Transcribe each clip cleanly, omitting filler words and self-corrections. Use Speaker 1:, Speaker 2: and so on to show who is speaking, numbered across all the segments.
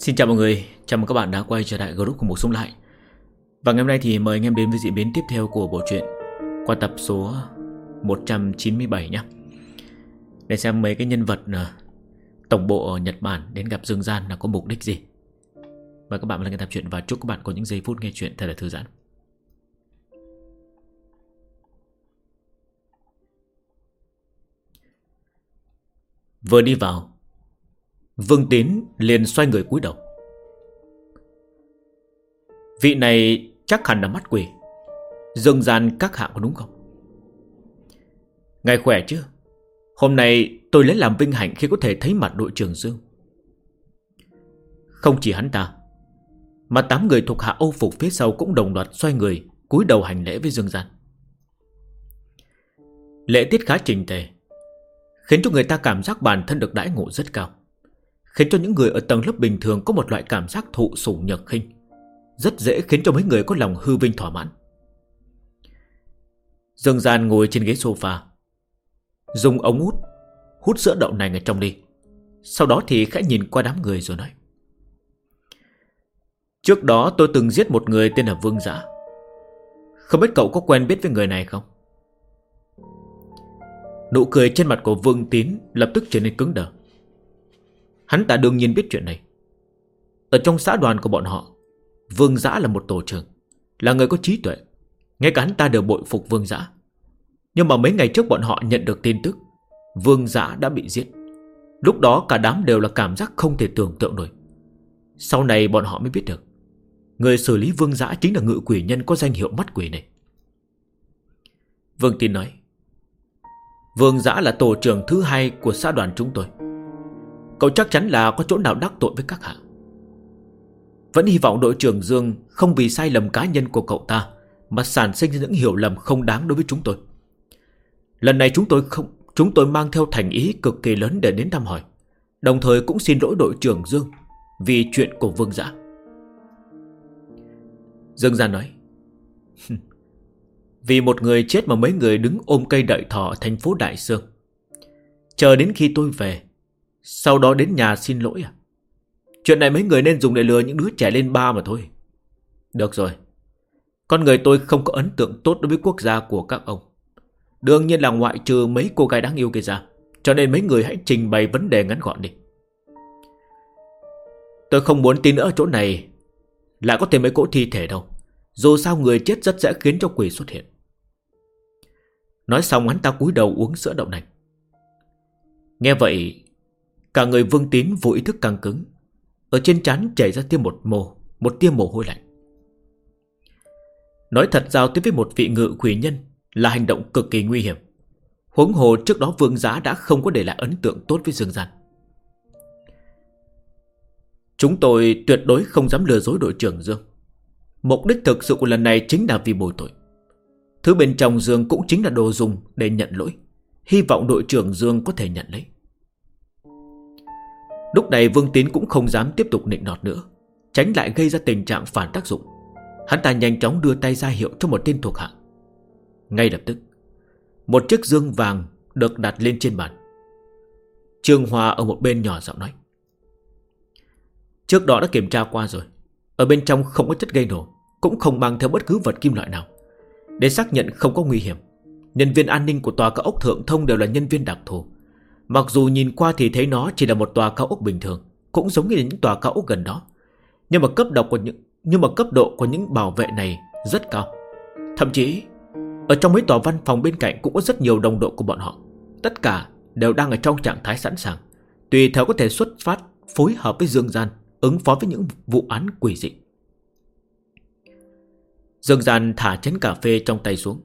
Speaker 1: Xin chào mọi người, chào mừng các bạn đã quay trở lại group của Một Sống Lại. Và ngày hôm nay thì mời anh em đến với diễn biến tiếp theo của bộ truyện qua tập số 197 nhé. Để xem mấy cái nhân vật tổng bộ ở Nhật Bản đến gặp Dương Gian là có mục đích gì. Mời các bạn vào nghe tập truyện và chúc các bạn có những giây phút nghe chuyện thật là thư giãn. Vừa đi vào, Vương Tín liền xoay người cúi đầu. Vị này chắc hẳn là mắt quỷ, Dương Gian các hạ có đúng không? Ngài khỏe chứ? Hôm nay tôi lấy làm vinh hạnh khi có thể thấy mặt đội trưởng Dương. Không chỉ hắn ta, mà 8 người thuộc hạ Âu Phục phía sau cũng đồng loạt xoay người cúi đầu hành lễ với Dương Gian. Lễ tiết khá trình tề, khiến cho người ta cảm giác bản thân được đãi ngộ rất cao, khiến cho những người ở tầng lớp bình thường có một loại cảm giác thụ sủng nhược khinh, rất dễ khiến cho mấy người có lòng hư vinh thỏa mãn. Dương Gian ngồi trên ghế sofa, dùng ống hút sữa đậu nành ở trong ly. Sau đó thì khẽ nhìn qua đám người rồi nói: Trước đó tôi từng giết một người tên là Vương Dã. Không biết cậu có quen biết với người này không? Nụ cười trên mặt của Vương Tín lập tức trở nên cứng đờ. Hắn ta đương nhiên biết chuyện này. Ở trong xã đoàn của bọn họ, Vương Dã là một tổ trưởng, là người có trí tuệ. Ngay cả hắn ta đều bội phục Vương Dã. Nhưng mà mấy ngày trước bọn họ nhận được tin tức Vương Dã đã bị giết. Lúc đó cả đám đều là cảm giác không thể tưởng tượng nổi. Sau này bọn họ mới biết được người xử lý Vương Dã chính là ngự quỷ nhân có danh hiệu mắt quỷ này. Vương Tín nói: Vương Dã là tổ trưởng thứ 2 của xã đoàn chúng tôi. Cậu chắc chắn là có chỗ nào đắc tội với các hạ. Vẫn hy vọng đội trưởng Dương không vì sai lầm cá nhân của cậu ta mà sản sinh ra những hiểu lầm không đáng đối với chúng tôi. Lần này chúng tôi mang theo thành ý cực kỳ lớn để đến thăm hỏi, đồng thời cũng xin lỗi đội trưởng Dương vì chuyện của Vương Dã. Dương Gian nói: Vì một người chết mà mấy người đứng ôm cây đợi thọ ở thành phố Đại Sương, chờ đến khi tôi về, sau đó đến nhà xin lỗi à? Chuyện này mấy người nên dùng để lừa những đứa trẻ lên ba mà thôi. Được rồi, con người tôi không có ấn tượng tốt đối với quốc gia của các ông, đương nhiên là ngoại trừ mấy cô gái đáng yêu kia ra. Cho nên mấy người hãy trình bày vấn đề ngắn gọn đi. Tôi không muốn tin nữa ở chỗ này lại có thêm mấy cỗ thi thể đâu. Dù sao người chết rất dễ khiến cho quỷ xuất hiện. Nói xong hắn ta cúi đầu uống sữa đậu nành. Nghe vậy, cả người Vương Tín vô ý thức căng cứng, ở trên trán chảy ra một tia mồ hôi lạnh. Nói thật giao tiếp với một vị ngự quỷ nhân là hành động cực kỳ nguy hiểm. Huống hồ trước đó Vương Dã đã không có để lại ấn tượng tốt với Dương Gian. Chúng tôi tuyệt đối không dám lừa dối đội trưởng Dương. Mục đích thực sự của lần này chính là vì bồi tội. Thứ bên trong Dương cũng chính là đồ dùng để nhận lỗi. Hy vọng đội trưởng Dương có thể nhận lấy. Lúc này Vương Tín cũng không dám tiếp tục nịnh nọt nữa, tránh lại gây ra tình trạng phản tác dụng. Hắn ta nhanh chóng đưa tay ra hiệu cho một tên thuộc hạ. Ngay lập tức, một chiếc dương vàng được đặt lên trên bàn. Trương Hoa ở một bên nhỏ giọng nói: Trước đó đã kiểm tra qua rồi, ở bên trong không có chất gây nổ, cũng không mang theo bất cứ vật kim loại nào. Để xác nhận không có nguy hiểm, nhân viên an ninh của tòa cao ốc Thượng Thông đều là nhân viên đặc thù. Mặc dù nhìn qua thì thấy nó chỉ là một tòa cao ốc bình thường, cũng giống như những tòa cao ốc gần đó, nhưng mà cấp độ của những bảo vệ này rất cao. Thậm chí ở trong mấy tòa văn phòng bên cạnh cũng có rất nhiều đồng đội của bọn họ. Tất cả đều đang ở trong trạng thái sẵn sàng, tùy theo có thể xuất phát phối hợp với Dương Gian ứng phó với những vụ án quỷ dị. Dương Gian thả chén cà phê trong tay xuống.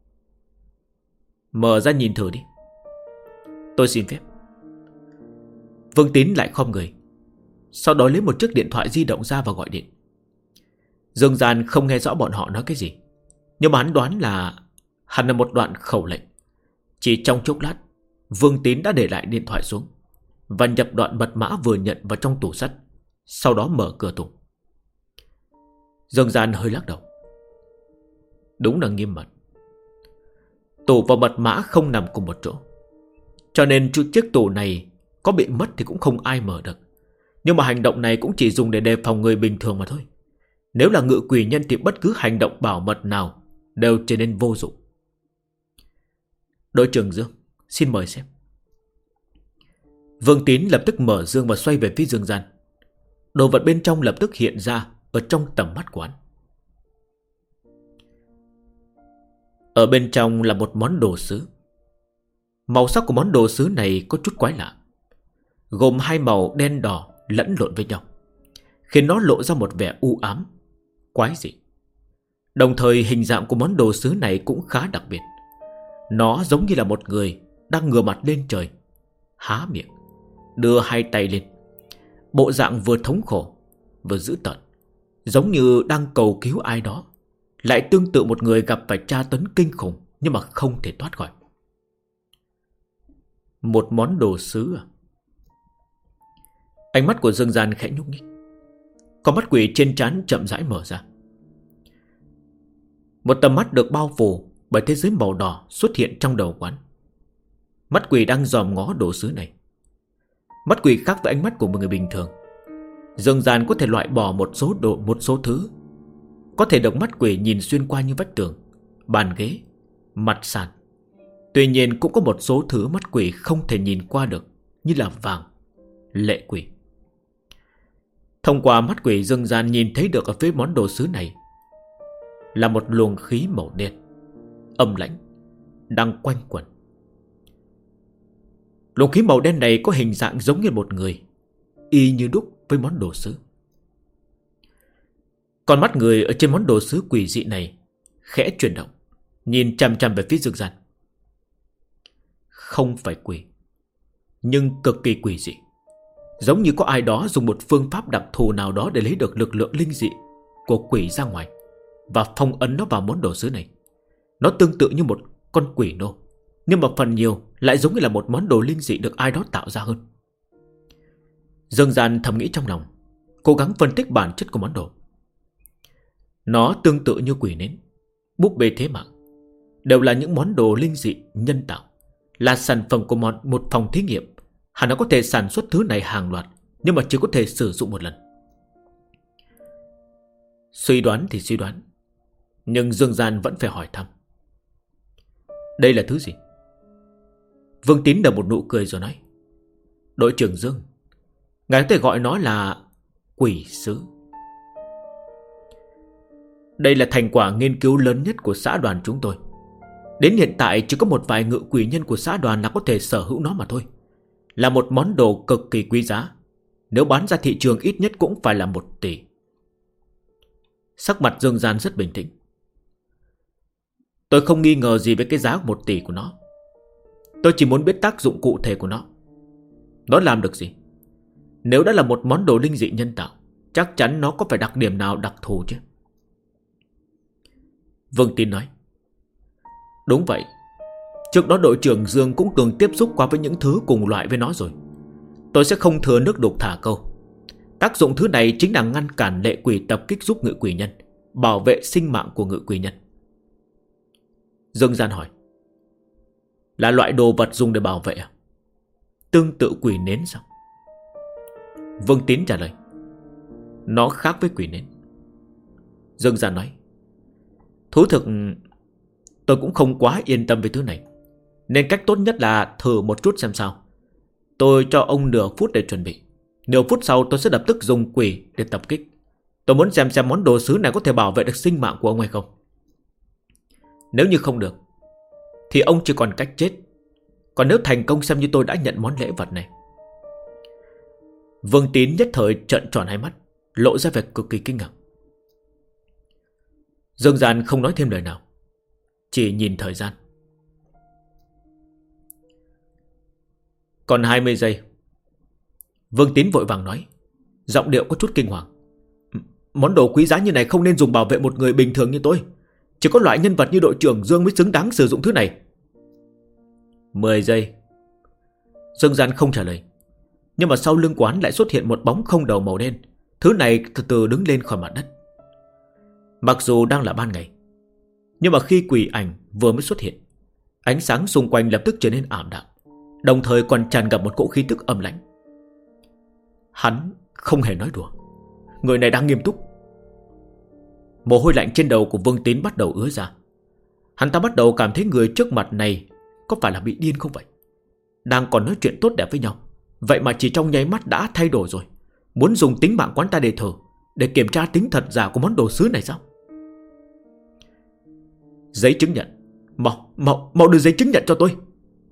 Speaker 1: Mở ra nhìn thử đi. Tôi xin phép. Vương Tín lại khom người, sau đó lấy một chiếc điện thoại di động ra và gọi điện. Dương Gian không nghe rõ bọn họ nói cái gì, nhưng mà hắn đoán là hẳn là một đoạn khẩu lệnh. Chỉ trong chốc lát, Vương Tín đã để lại điện thoại xuống và nhập đoạn mật mã vừa nhận vào trong tủ sắt, sau đó mở cửa tủ. Dương Gian hơi lắc đầu. Đúng là nghiêm mật. Tủ và mật mã không nằm cùng một chỗ, cho nên chiếc tủ này có bị mất thì cũng không ai mở được. Nhưng mà hành động này cũng chỉ dùng để đề phòng người bình thường mà thôi. Nếu là ngự quỷ nhân thì bất cứ hành động bảo mật nào đều trở nên vô dụng. Đội trưởng Dương, xin mời xem. Vương Tín lập tức mở dương và xoay về phía Dương Gian. Đồ vật bên trong lập tức hiện ra ở trong tầm mắt của hắn. Ở bên trong là một món đồ sứ. Màu sắc của món đồ sứ này có chút quái lạ, gồm hai màu đen đỏ lẫn lộn với nhau, khiến nó lộ ra một vẻ u ám, quái dị. Đồng thời hình dạng của món đồ sứ này cũng khá đặc biệt. Nó giống như là một người đang ngửa mặt lên trời, há miệng, đưa hai tay lên. Bộ dạng vừa thống khổ vừa dữ tợn, giống như đang cầu cứu ai đó, lại tương tự một người gặp phải tra tấn kinh khủng nhưng mà không thể thoát khỏi. Một món đồ sứ à? Ánh mắt của Dương Gian khẽ nhúc nhích, con mắt quỷ trên trán chậm rãi mở ra. Một tầm mắt được bao phủ bởi thế giới màu đỏ xuất hiện trong đầu quán. Mắt quỷ đang dòm ngó đồ sứ này. Mắt quỷ khác với ánh mắt của một người bình thường. Dương Gian có thể loại bỏ một số thứ, có thể được mắt quỷ nhìn xuyên qua như vách tường, bàn ghế, mặt sàn. Tuy nhiên cũng có một số thứ mắt quỷ không thể nhìn qua được, như là vàng, lệ quỷ. Thông qua mắt quỷ, Dương Gian nhìn thấy được ở phía món đồ sứ này là một luồng khí màu đen, âm lãnh, đang quanh quẩn. Luồng khí màu đen này có hình dạng giống như một người, y như đúc với món đồ sứ. Con mắt người ở trên món đồ sứ quỷ dị này khẽ chuyển động, nhìn chằm chằm về phía Dương Gian. Không phải quỷ, nhưng cực kỳ quỷ dị, giống như có ai đó dùng một phương pháp đặc thù nào đó để lấy được lực lượng linh dị của quỷ ra ngoài và phong ấn nó vào món đồ sứ này. Nó tương tự như một con quỷ nô, nhưng mà phần nhiều lại giống như là một món đồ linh dị được ai đó tạo ra hơn. Dương Gian thầm nghĩ trong lòng, cố gắng phân tích bản chất của món đồ. Nó tương tự như quỷ nến, búp bê thế mạng, đều là những món đồ linh dị nhân tạo, là sản phẩm của một phòng thí nghiệm. Hẳn nó có thể sản xuất thứ này hàng loạt, nhưng mà chỉ có thể sử dụng một lần. Suy đoán thì suy đoán, nhưng Dương Gian vẫn phải hỏi thăm. Đây là thứ gì? Vương Tín nở một nụ cười rồi nói, đội trưởng Dương, ngài có thể gọi nó là quỷ sứ. Đây là thành quả nghiên cứu lớn nhất của xã đoàn chúng tôi. Đến hiện tại chỉ có một vài ngự quỷ nhân của xã đoàn là có thể sở hữu nó mà thôi. Là một món đồ cực kỳ quý giá. Nếu bán ra thị trường ít nhất cũng phải là 1 tỷ. Sắc mặt Dương Gian rất bình tĩnh. Tôi không nghi ngờ gì về cái giá 1 tỷ của nó. Tôi chỉ muốn biết tác dụng cụ thể của nó. Nó làm được gì? Nếu đã là một món đồ linh dị nhân tạo, chắc chắn nó có phải đặc điểm nào đặc thù chứ. Vương Tín nói, đúng vậy. Trước đó đội trưởng Dương cũng từng tiếp xúc qua với những thứ cùng loại với nó rồi. Tôi sẽ không thừa nước đục thả câu. Tác dụng thứ này chính là ngăn cản lệ quỷ tập kích giúp ngự quỷ nhân, bảo vệ sinh mạng của ngự quỷ nhân. Dương Gian hỏi, là loại đồ vật dùng để bảo vệ à? Tương tự quỷ nến sao? Vương Tín trả lời, nó khác với quỷ nến. Dương Gian nói, thú thực tôi cũng không quá yên tâm về thứ này, nên cách tốt nhất là thử một chút xem sao. Tôi cho ông nửa phút để chuẩn bị. Nửa phút sau tôi sẽ lập tức dùng quỷ để tập kích. Tôi muốn xem món đồ sứ này có thể bảo vệ được sinh mạng của ông hay không. Nếu như không được thì ông chỉ còn cách chết. Còn nếu thành công xem như tôi đã nhận món lễ vật này. Vương Tín nhất thời trợn tròn hai mắt, lộ ra vẻ cực kỳ kinh ngạc. Dương Gian không nói thêm lời nào, chỉ nhìn thời gian. Còn 20 giây. Vương Tín vội vàng nói, giọng điệu có chút kinh hoàng. Món đồ quý giá như này không nên dùng bảo vệ một người bình thường như tôi. Chỉ có loại nhân vật như đội trưởng Dương mới xứng đáng sử dụng thứ này. 10 giây. Dương Gian không trả lời, nhưng mà sau lưng quán lại xuất hiện một bóng không đầu màu đen. Thứ này từ từ đứng lên khỏi mặt đất. Mặc dù đang là ban ngày, nhưng mà khi quỷ ảnh vừa mới xuất hiện, ánh sáng xung quanh lập tức trở nên ảm đạm, đồng thời còn tràn ngập một cỗ khí tức âm lãnh. Hắn Không hề nói đùa, người này đang nghiêm túc. Mồ hôi lạnh trên đầu của Vương Tín bắt đầu ứa ra. Hắn ta bắt đầu cảm thấy người trước mặt này có phải là bị điên không vậy? Đang còn nói chuyện tốt đẹp với nhau, vậy mà chỉ trong nháy mắt đã thay đổi rồi. Muốn dùng tính mạng quán ta để thử, để kiểm tra tính thật giả của món đồ sứ này sao? Giấy chứng nhận. Mau đưa giấy chứng nhận cho tôi.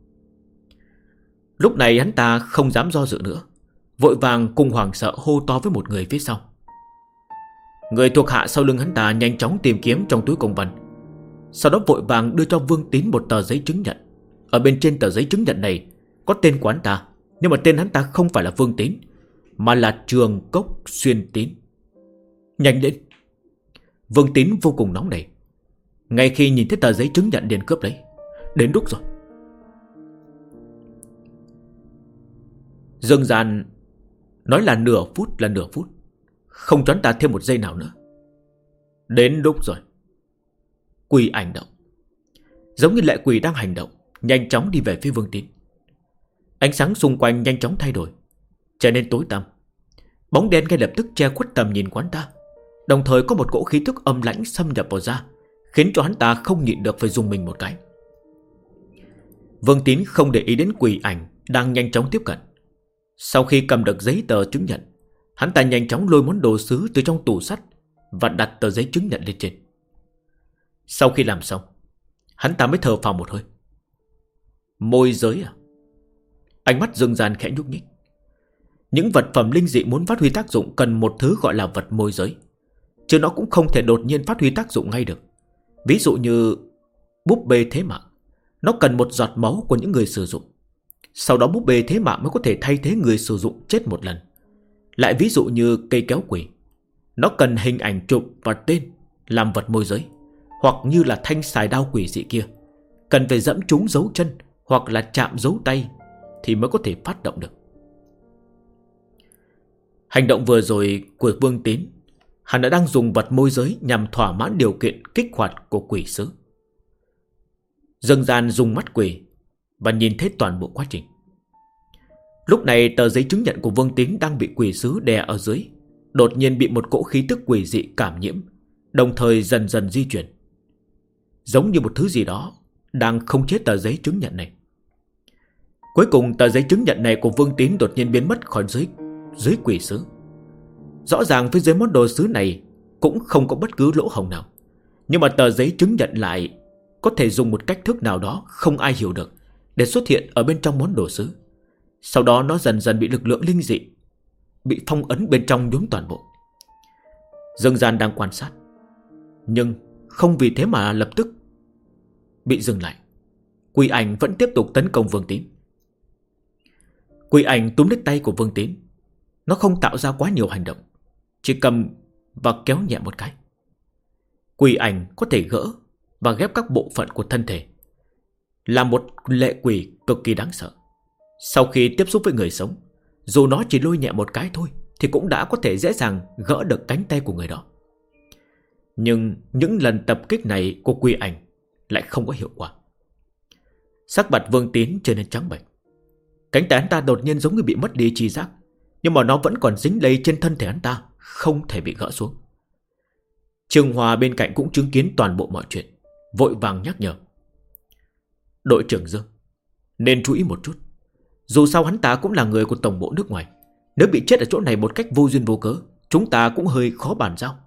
Speaker 1: Lúc này hắn ta không dám do dự nữa, vội vàng cùng hoảng sợ hô to với một người phía sau. Người thuộc hạ sau lưng hắn ta nhanh chóng tìm kiếm trong túi công văn, sau đó vội vàng đưa cho Vương Tín một tờ giấy chứng nhận. Ở bên trên tờ giấy chứng nhận này có tên của hắn ta, nhưng mà tên hắn ta không phải là Vương Tín, mà là Trường Cốc Xuyên Tín. Nhanh lên! Vương Tín vô cùng nóng nảy. Ngay khi nhìn thấy tờ giấy chứng nhận liền cướp lấy. Đến lúc rồi. Dương Gian nói là nửa phút là nửa phút, không cho hắn ta thêm một giây nào nữa. Đến lúc rồi. Quỷ ảnh động, giống như lệ quỷ đang hành động, nhanh chóng đi về phía Vương Tín. Ánh sáng xung quanh nhanh chóng thay đổi, trở nên tối tăm. Bóng đen ngay lập tức che khuất tầm nhìn quán ta, đồng thời có một cỗ khí tức âm lãnh xâm nhập vào da, khiến cho hắn ta không nhịn được phải dùng mình một cái. Vương Tín không để ý đến quỷ ảnh đang nhanh chóng tiếp cận. Sau khi cầm được giấy tờ chứng nhận, hắn ta nhanh chóng lôi món đồ sứ từ trong tủ sắt và đặt tờ giấy chứng nhận lên trên. Sau khi làm xong, hắn ta mới thở phào một hơi. Môi giới à? Ánh mắt Dương Gian khẽ nhúc nhích. Những vật phẩm linh dị muốn phát huy tác dụng cần một thứ gọi là vật môi giới, chứ nó cũng không thể đột nhiên phát huy tác dụng ngay được. Ví dụ như búp bê thế mạng, nó cần một giọt máu của những người sử dụng, sau đó búp bê thế mạng mới có thể thay thế người sử dụng chết một lần. Lại ví dụ như cây kéo quỷ, nó cần hình ảnh chụp và tên làm vật môi giới. Hoặc như là thanh xài đao quỷ dị kia, cần phải dẫm trúng dấu chân hoặc là chạm dấu tay thì mới có thể phát động được. Hành động vừa rồi của Vương Tín, hắn đã đang dùng vật môi giới nhằm thỏa mãn điều kiện kích hoạt của quỷ sứ. Dương Gian dùng mắt quỷ và nhìn thấy toàn bộ quá trình. Lúc này tờ giấy chứng nhận của Vương Tín đang bị quỷ sứ đè ở dưới, đột nhiên bị một cỗ khí tức quỷ dị cảm nhiễm, đồng thời dần dần di chuyển, giống như một thứ gì đó đang khống chế tờ giấy chứng nhận này. Cuối cùng tờ giấy chứng nhận này của Vương Tín đột nhiên biến mất khỏi dưới quỷ sứ. Rõ ràng phía dưới món đồ sứ này cũng không có bất cứ lỗ hổng nào, nhưng mà tờ giấy chứng nhận lại có thể dùng một cách thức nào đó không ai hiểu được để xuất hiện ở bên trong món đồ sứ. Sau đó nó dần dần bị lực lượng linh dị, bị phong ấn bên trong nhuốm toàn bộ. Dương Gian đang quan sát, nhưng không vì thế mà lập tức bị dừng lại. Quỷ ảnh vẫn tiếp tục tấn công Vương Tín. Quỷ ảnh túm lấy tay của Vương Tín. Nó không tạo ra quá nhiều hành động, chỉ cầm và kéo nhẹ một cái. Quỷ ảnh có thể gỡ và ghép các bộ phận của thân thể, là một lệ quỷ cực kỳ đáng sợ. Sau khi tiếp xúc với người sống, dù nó chỉ lôi nhẹ một cái thôi thì cũng đã có thể dễ dàng gỡ được cánh tay của người đó. Nhưng những lần tập kích này của quỷ ảnh lại không có hiệu quả. Sắc mặt Vương Tín trở nên trắng bệch. Cánh tay hắn ta đột nhiên giống như bị mất đi tri giác, nhưng mà nó vẫn còn dính đầy trên thân thể hắn ta, không thể bị gỡ xuống. Trương Hòa bên cạnh cũng chứng kiến toàn bộ mọi chuyện, vội vàng nhắc nhở. Đội trưởng Dương, nên chú ý một chút. Dù sao hắn ta cũng là người của tổng bộ nước ngoài, nếu bị chết ở chỗ này một cách vô duyên vô cớ, chúng ta cũng hơi khó bàn giao.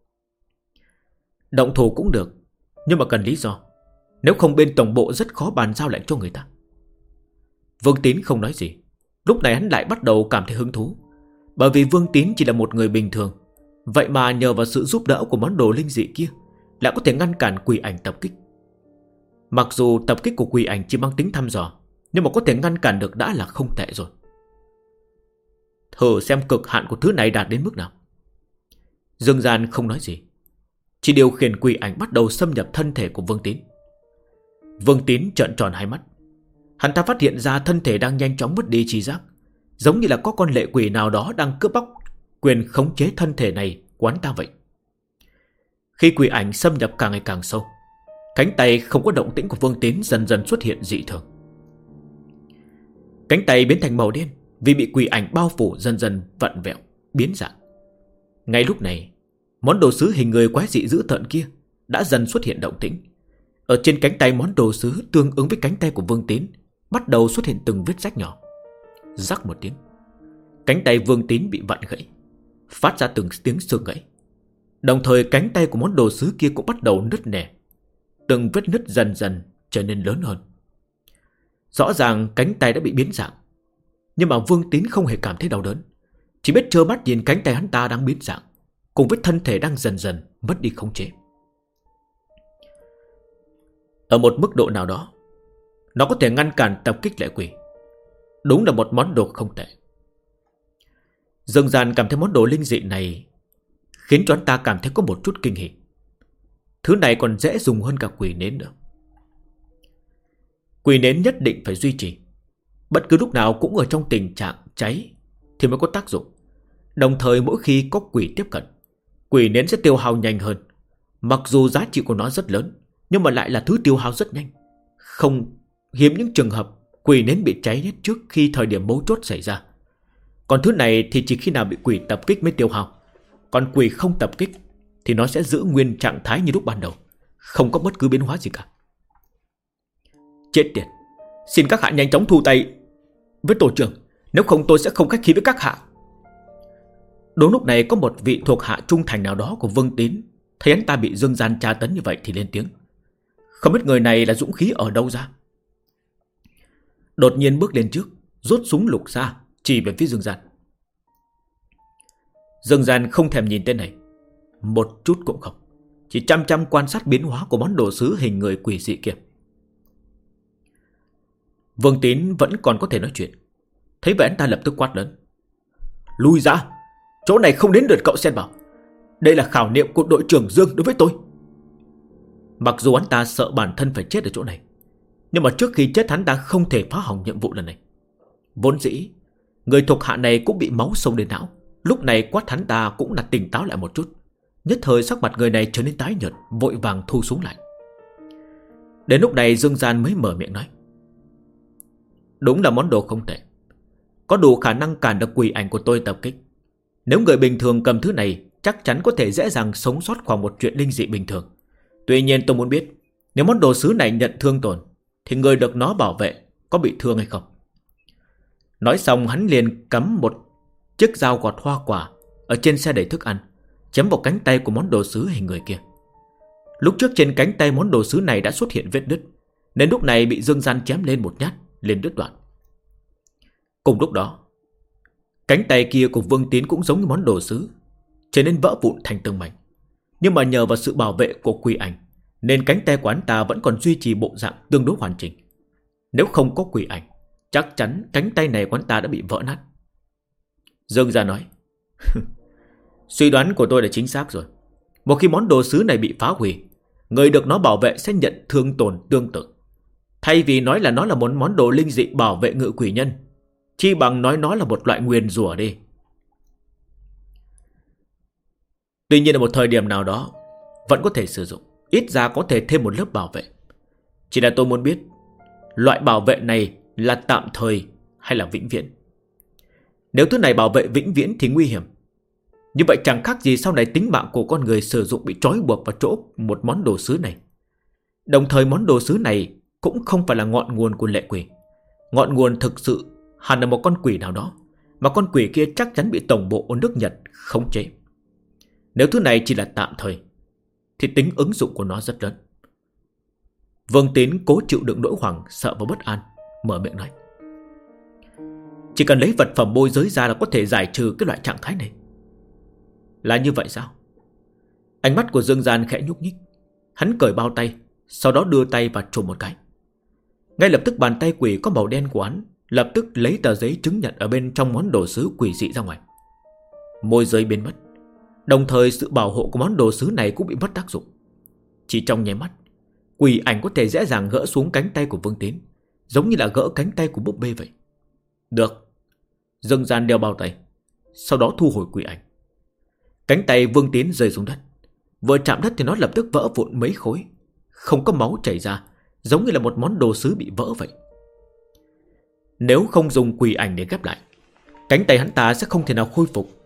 Speaker 1: Động thủ cũng được, nhưng mà cần lý do, nếu không bên tổng bộ rất khó bàn giao lệnh cho người ta. Vương Tín không nói gì. Lúc này hắn lại bắt đầu cảm thấy hứng thú, bởi vì Vương Tín chỉ là một người bình thường, vậy mà nhờ vào sự giúp đỡ của món đồ linh dị kia lại có thể ngăn cản quỷ ảnh tập kích. Mặc dù tập kích của quỷ ảnh chỉ mang tính thăm dò, nhưng mà có thể ngăn cản được đã là không tệ rồi. Thử xem cực hạn của thứ này đạt đến mức nào. Dương Gian không nói gì, chỉ điều khiển quỷ ảnh bắt đầu xâm nhập thân thể của Vương Tín. Vương Tín trợn tròn hai mắt. Hắn ta phát hiện ra thân thể đang nhanh chóng mất đi tri giác, giống như là có con lệ quỷ nào đó đang cướp bóc quyền khống chế thân thể này của hắn ta vậy. Khi quỷ ảnh xâm nhập càng ngày càng sâu, cánh tay không có động tĩnh của Vương Tín dần dần xuất hiện dị thường. Cánh tay biến thành màu đen vì bị quỷ ảnh bao phủ, dần dần vặn vẹo, biến dạng. Ngay lúc này, món đồ sứ hình người quái dị dữ tợn kia đã dần xuất hiện động tĩnh. Ở trên cánh tay món đồ sứ tương ứng với cánh tay của Vương Tín bắt đầu xuất hiện từng vết rách nhỏ. Rắc một tiếng, cánh tay Vương Tín bị vặn gãy, phát ra từng tiếng xương gãy. Đồng thời cánh tay của món đồ sứ kia cũng bắt đầu nứt nẻ. Từng vết nứt dần dần trở nên lớn hơn. Rõ ràng cánh tay đã bị biến dạng, nhưng mà Vương Tín không hề cảm thấy đau đớn, chỉ biết trơ mắt nhìn cánh tay hắn ta đang biến dạng, cùng với thân thể đang dần dần mất đi khống chế. Ở một mức độ nào đó, nó có thể ngăn cản tập kích lệ quỷ. Đúng là một món đồ không tệ. Dương Gian cảm thấy món đồ linh dị này khiến cho hắn ta cảm thấy có một chút kinh hỉ. Thứ này còn dễ dùng hơn cả quỷ nến nữa. Quỷ nến nhất định phải duy trì, bất cứ lúc nào cũng ở trong tình trạng cháy thì mới có tác dụng. Đồng thời mỗi khi có quỷ tiếp cận, quỷ nến sẽ tiêu hao nhanh hơn. Mặc dù giá trị của nó rất lớn, nhưng mà lại là thứ tiêu hao rất nhanh. Không hiếm những trường hợp quỷ nến bị cháy hết trước khi thời điểm mấu chốt xảy ra. Còn thứ này thì chỉ khi nào bị quỷ tập kích mới tiêu hao. Còn quỷ không tập kích thì nó sẽ giữ nguyên trạng thái như lúc ban đầu, không có bất cứ biến hóa gì cả. Chết tiệt, xin các hạ nhanh chóng thu tay với tổ trưởng, nếu không tôi sẽ không khách khí với các hạ. Đúng lúc này có một vị thuộc hạ trung thành nào đó của Vương Tín thấy hắn ta bị Dương Gian tra tấn như vậy thì lên tiếng. Không biết người này là dũng khí ở đâu ra. Đột nhiên bước lên trước, rút súng lục ra chỉ về phía Dương Gian. Dương Gian không thèm nhìn tên này, một chút cũng không, chỉ chăm chăm quan sát biến hóa của món đồ sứ hình người quỷ dị kia. Vương Tín vẫn còn có thể nói chuyện, thấy vậy anh ta lập tức quát lớn. Lui ra, chỗ này không đến lượt cậu xen vào. Đây là khảo nghiệm của đội trưởng Dương đối với tôi. Mặc dù hắn ta sợ bản thân phải chết ở chỗ này, nhưng mà trước khi chết hắn ta không thể phá hỏng nhiệm vụ lần này. Vốn dĩ người thuộc hạ này cũng bị máu xông đến não, lúc này quát hắn ta cũng là tỉnh táo lại một chút. Nhất thời sắc mặt người này trở nên tái nhợt, vội vàng thu súng lại. Đến lúc này Dương Gian mới mở miệng nói. Đúng là món đồ không tệ, có đủ khả năng cản được quỷ ảnh của tôi tập kích. Nếu người bình thường cầm thứ này, chắc chắn có thể dễ dàng sống sót qua một chuyện linh dị bình thường. Tuy nhiên tôi muốn biết, nếu món đồ sứ này nhận thương tổn thì người được nó bảo vệ có bị thương hay không. Nói xong hắn liền cắm một chiếc dao gọt hoa quả ở trên xe đẩy thức ăn, chém vào cánh tay của món đồ sứ hình người kia. Lúc trước trên cánh tay món đồ sứ này đã xuất hiện vết đứt, nên lúc này bị Dương Gian chém lên một nhát, liền đứt đoạn. Cùng lúc đó, cánh tay kia của Vương Tín cũng giống như món đồ sứ, trở nên vỡ vụn thành từng mảnh. Nhưng mà nhờ vào sự bảo vệ của quỷ ảnh, nên cánh tay của hắn ta vẫn còn duy trì bộ dạng tương đối hoàn chỉnh. Nếu không có quỷ ảnh, chắc chắn cánh tay này của hắn ta đã bị vỡ nát. Dương Gia nói. Suy đoán của tôi là chính xác rồi. Một khi món đồ sứ này bị phá hủy, người được nó bảo vệ sẽ nhận thương tổn tương tự. Thay vì nói là nó là một món đồ linh dị bảo vệ ngự quỷ nhân, chi bằng nói nó là một loại nguyền rủa đi. Tuy nhiên ở một thời điểm nào đó vẫn có thể sử dụng, ít ra có thể thêm một lớp bảo vệ. Chỉ là tôi muốn biết, loại bảo vệ này là tạm thời hay là vĩnh viễn. Nếu thứ này bảo vệ vĩnh viễn thì nguy hiểm. Như vậy chẳng khác gì sau này tính mạng của con người sử dụng bị trói buộc vào chỗ một món đồ sứ này. Đồng thời món đồ sứ này cũng không phải là ngọn nguồn của lệ quỷ. Ngọn nguồn thực sự hẳn là một con quỷ nào đó, mà con quỷ kia chắc chắn bị tổng bộ ở nước Nhật khống chế. Nếu thứ này chỉ là tạm thời thì tính ứng dụng của nó rất lớn. Vương Tín cố chịu đựng nỗi hoảng sợ và bất an, mở miệng nói. Chỉ cần lấy vật phẩm môi giới ra là có thể giải trừ cái loại trạng thái này. Là như vậy sao? Ánh mắt của Dương Gian khẽ nhúc nhích. Hắn cởi bao tay, sau đó đưa tay và trùm một cái. Ngay lập tức bàn tay quỷ có màu đen của hắn lập tức lấy tờ giấy chứng nhận ở bên trong món đồ sứ quỷ dị ra ngoài. Môi giới biến mất, đồng thời sự bảo hộ của món đồ sứ này cũng bị mất tác dụng. Chỉ trong nháy mắt, quỷ ảnh có thể dễ dàng gỡ xuống cánh tay của Vương Tín, giống như là gỡ cánh tay của búp bê vậy. Được. Dương Gian đeo bao tay, sau đó thu hồi quỷ ảnh. Cánh tay Vương Tín rơi xuống đất. Vừa chạm đất thì nó lập tức vỡ vụn mấy khối, không có máu chảy ra, giống như là một món đồ sứ bị vỡ vậy. Nếu không dùng quỷ ảnh để ghép lại, cánh tay hắn ta sẽ không thể nào khôi phục.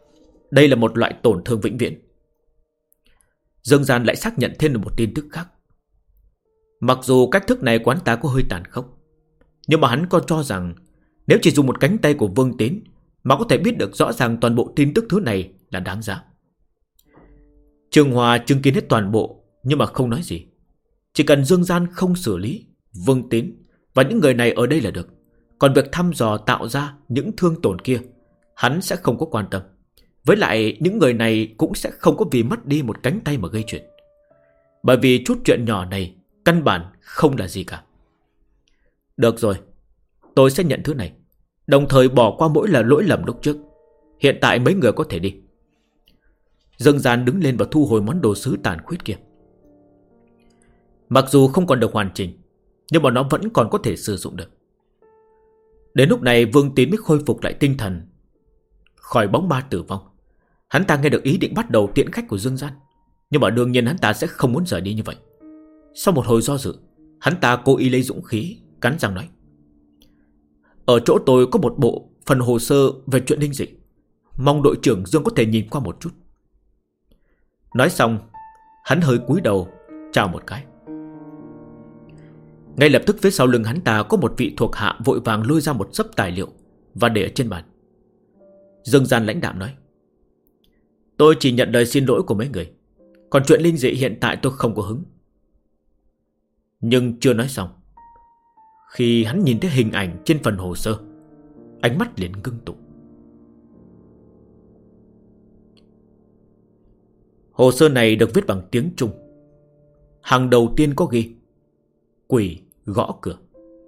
Speaker 1: Đây là một loại tổn thương vĩnh viễn. Dương Gian lại xác nhận thêm được một tin tức khác. Mặc dù cách thức này của hắn ta có hơi tàn khốc, nhưng mà hắn có cho rằng nếu chỉ dùng một cánh tay của Vương Tín mà có thể biết được rõ ràng toàn bộ tin tức thứ này là đáng giá. Trương Hòa chứng kiến hết toàn bộ, nhưng mà không nói gì. Chỉ cần Dương Gian không xử lý Vương Tín và những người này ở đây là được. Còn việc thăm dò tạo ra những thương tổn kia, hắn sẽ không có quan tâm. Với lại những người này cũng sẽ không có vì mất đi một cánh tay mà gây chuyện. Bởi vì chút chuyện nhỏ này căn bản không là gì cả. Được rồi, tôi sẽ nhận thứ này, đồng thời bỏ qua mỗi là lỗi lầm lúc trước. Hiện tại mấy người có thể đi. Dương Gian đứng lên và thu hồi món đồ sứ tàn khuyết kia. Mặc dù không còn được hoàn chỉnh, nhưng mà nó vẫn còn có thể sử dụng được. Đến lúc này Vương Tín mới khôi phục lại tinh thần khỏi bóng ma tử vong. Hắn ta nghe được ý định bắt đầu tiễn khách của Dương Gian, nhưng mà đương nhiên hắn ta sẽ không muốn rời đi như vậy. Sau một hồi do dự, hắn ta cố ý lấy dũng khí, cắn răng nói: ở chỗ tôi có một bộ phần hồ sơ về chuyện linh dị, mong đội trưởng Dương có thể nhìn qua một chút. Nói xong, hắn hơi cúi đầu chào một cái. Ngay lập tức phía sau lưng hắn ta có một vị thuộc hạ vội vàng lôi ra một xấp tài liệu và để ở trên bàn. Dương Gian lãnh đạm nói: tôi chỉ nhận lời xin lỗi của mấy người, còn chuyện linh dị hiện tại tôi không có hứng. Nhưng chưa nói xong, khi hắn nhìn thấy hình ảnh trên phần hồ sơ, ánh mắt liền ngưng tụ. Hồ sơ này được viết bằng tiếng Trung. Hàng đầu tiên có ghi: quỷ gõ cửa.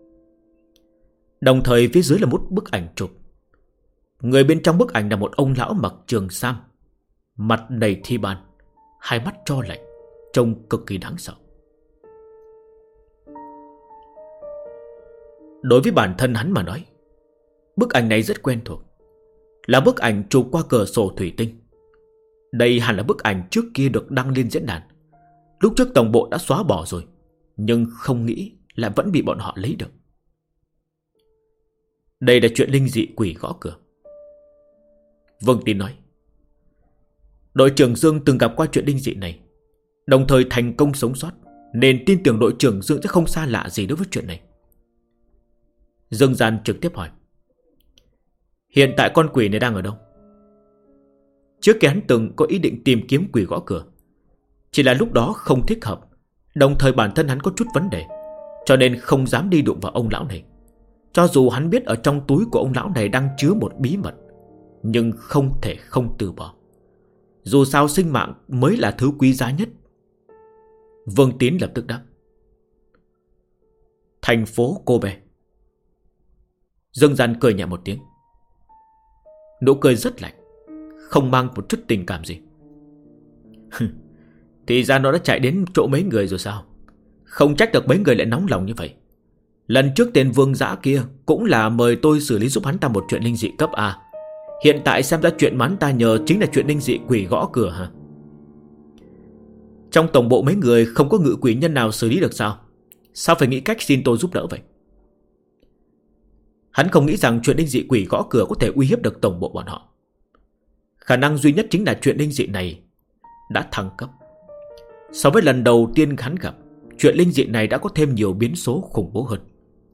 Speaker 1: Đồng thời phía dưới là một bức ảnh chụp. Người bên trong bức ảnh là một ông lão mặc trường sam, mặt đầy thi ban, hai mắt tro lạnh, trông cực kỳ đáng sợ. Đối với bản thân hắn mà nói, bức ảnh này rất quen thuộc, là bức ảnh chụp qua cửa sổ thủy tinh. Đây hẳn là bức ảnh trước kia được đăng lên diễn đàn. Lúc trước tổng bộ đã xóa bỏ rồi, nhưng không nghĩ là vẫn bị bọn họ lấy được. Đây là chuyện linh dị quỷ gõ cửa. Vương Tín nói: đội trưởng Dương từng gặp qua chuyện linh dị này, đồng thời thành công sống sót, nên tin tưởng đội trưởng Dương sẽ không xa lạ gì đối với chuyện này. Dương Gian trực tiếp hỏi: hiện tại con quỷ này đang ở đâu? Trước kia hắn từng có ý định tìm kiếm quỷ gõ cửa, chỉ là lúc đó không thích hợp, đồng thời bản thân hắn có chút vấn đề, cho nên không dám đi đụng vào ông lão này. Cho dù hắn biết ở trong túi của ông lão này đang chứa một bí mật, nhưng không thể không từ bỏ. Dù sao sinh mạng mới là thứ quý giá nhất. Vương Tín lập tức đáp: thành phố Kobe. Dương Gian cười nhẹ một tiếng. Nụ cười rất lạnh, không mang một chút tình cảm gì. Thì ra nó đã chạy đến chỗ mấy người rồi sao? Không trách được mấy người lại nóng lòng như vậy. Lần trước tên Vương Dã kia cũng là mời tôi xử lý giúp hắn ta một chuyện linh dị cấp A. Hiện tại xem ra chuyện mà hắn ta nhờ chính là chuyện linh dị quỷ gõ cửa hả? Trong tổng bộ mấy người không có ngự quỷ nhân nào xử lý được sao? Sao phải nghĩ cách xin tôi giúp đỡ vậy? Hắn không nghĩ rằng chuyện linh dị quỷ gõ cửa có thể uy hiếp được tổng bộ bọn họ. Khả năng duy nhất chính là chuyện linh dị này đã thăng cấp. So với lần đầu tiên hắn gặp, chuyện linh dị này đã có thêm nhiều biến số khủng bố hơn.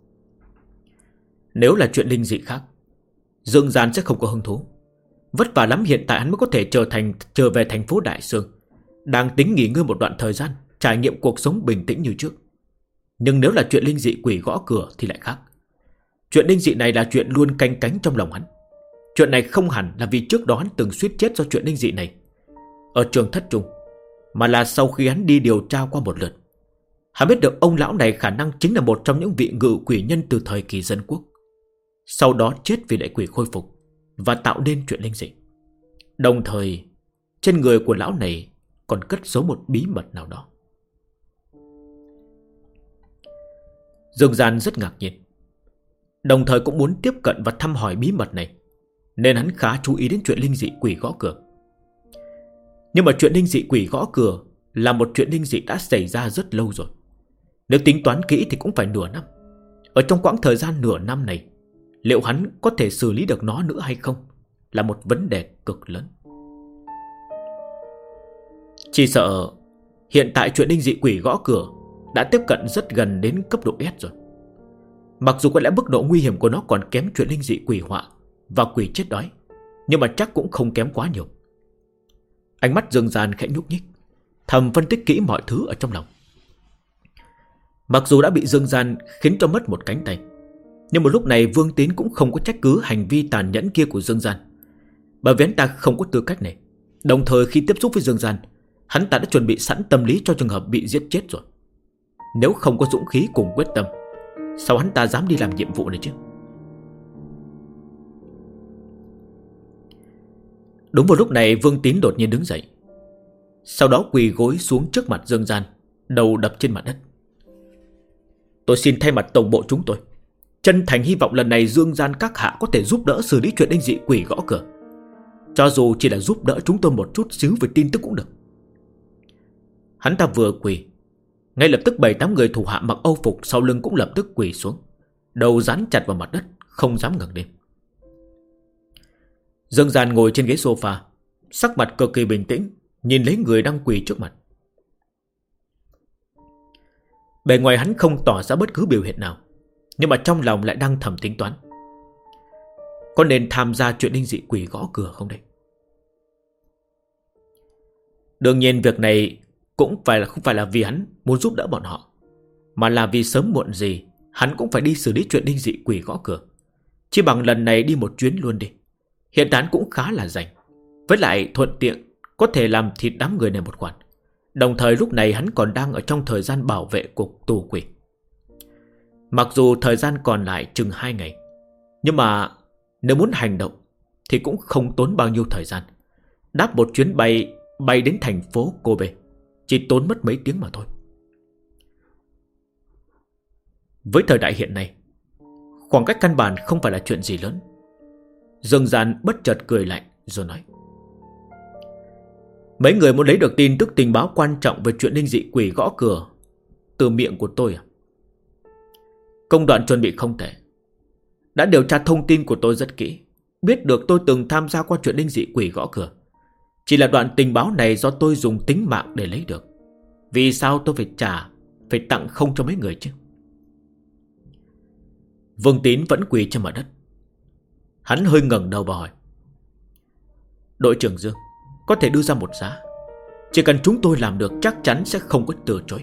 Speaker 1: Nếu là chuyện linh dị khác, Dương Gian sẽ không có hứng thú. Vất vả lắm hiện tại hắn mới có thể trở về thành phố Đại Sương, đang tính nghỉ ngơi một đoạn thời gian, trải nghiệm cuộc sống bình tĩnh như trước. Nhưng nếu là chuyện linh dị quỷ gõ cửa thì lại khác. Chuyện linh dị này là chuyện luôn canh cánh trong lòng hắn. Chuyện này không hẳn là vì trước đó hắn từng suýt chết do chuyện linh dị này ở trường thất trung, mà là sau khi hắn đi điều tra qua một lượt, hắn biết được ông lão này khả năng chính là một trong những vị ngự quỷ nhân từ thời kỳ dân quốc, sau đó chết vì lệ quỷ khôi phục và tạo nên chuyện linh dị. Đồng thời trên người của lão này còn cất giấu một bí mật nào đó. Dương Gian rất ngạc nhiên, đồng thời cũng muốn tiếp cận và thăm hỏi bí mật này, nên hắn khá chú ý đến chuyện linh dị quỷ gõ cửa. Nhưng mà chuyện linh dị quỷ gõ cửa là một chuyện linh dị đã xảy ra rất lâu rồi. Nếu tính toán kỹ thì cũng phải nửa năm. Ở trong quãng thời gian nửa năm này, liệu hắn có thể xử lý được nó nữa hay không là một vấn đề cực lớn. Chỉ sợ hiện tại chuyện linh dị quỷ gõ cửa đã tiếp cận rất gần đến cấp độ S rồi. Mặc dù có lẽ mức độ nguy hiểm của nó còn kém chuyện linh dị quỷ họa và quỷ chết đói, nhưng mà chắc cũng không kém quá nhiều. Ánh mắt Dương Gian khẽ nhúc nhích, thầm phân tích kỹ mọi thứ ở trong lòng. Mặc dù đã bị Dương Gian khiến cho mất một cánh tay, nhưng một lúc này Vương Tín cũng không có trách cứ hành vi tàn nhẫn kia của Dương Gian, bởi vì hắn ta không có tư cách này. Đồng thời khi tiếp xúc với Dương Gian, hắn ta đã chuẩn bị sẵn tâm lý cho trường hợp bị giết chết rồi. Nếu không có dũng khí cùng quyết tâm, sao hắn ta dám đi làm nhiệm vụ này chứ? Đúng vào lúc này Vương Tín đột nhiên đứng dậy, sau đó quỳ gối xuống trước mặt Dương Gian, đầu đập trên mặt đất. Tôi xin thay mặt tổng bộ chúng tôi chân thành hy vọng lần này Dương Gian các hạ có thể giúp đỡ xử lý chuyện linh dị quỷ gõ cửa. Cho dù chỉ là giúp đỡ chúng tôi một chút xíu về tin tức cũng được. Hắn ta vừa quỳ, ngay lập tức 7-8 người thủ hạ mặc âu phục sau lưng cũng lập tức quỳ xuống, đầu dán chặt vào mặt đất, không dám ngẩng lên. Dương Gian ngồi trên ghế sofa, sắc mặt cực kỳ bình tĩnh, nhìn lấy người đang quỳ trước mặt. Bề ngoài hắn không tỏ ra bất cứ biểu hiện nào, nhưng mà trong lòng lại đang thầm tính toán. Có nên tham gia chuyện linh dị quỷ gõ cửa không đây? Đương nhiên việc này cũng không phải là vì hắn muốn giúp đỡ bọn họ, mà là vì sớm muộn gì hắn cũng phải đi xử lý chuyện linh dị quỷ gõ cửa. Chỉ bằng lần này đi một chuyến luôn đi. Hiện tại cũng khá là rảnh, với lại thuận tiện có thể làm thịt đám người này một khoản. Đồng thời lúc này hắn còn đang ở trong thời gian bảo vệ cục tù quỷ. Mặc dù thời gian còn lại chừng 2 ngày, nhưng mà nếu muốn hành động thì cũng không tốn bao nhiêu thời gian. Đáp một chuyến bay đến thành phố Kobe chỉ tốn mất mấy tiếng mà thôi. Với thời đại hiện nay, khoảng cách căn bản không phải là chuyện gì lớn. Dương Gian bất chợt cười lạnh rồi nói: mấy người muốn lấy được tin tức tình báo quan trọng về chuyện linh dị quỷ gõ cửa từ miệng của tôi à? Công đoạn chuẩn bị không tệ, đã điều tra thông tin của tôi rất kỹ, biết được tôi từng tham gia qua chuyện linh dị quỷ gõ cửa. Chỉ là đoạn tình báo này do tôi dùng tính mạng để lấy được. Vì sao tôi phải tặng không cho mấy người chứ? Vương Tín vẫn quỳ trên mặt đất. Hắn hơi ngẩng đầu và hỏi: đội trưởng Dương, có thể đưa ra một giá, chỉ cần chúng tôi làm được chắc chắn sẽ không có từ chối.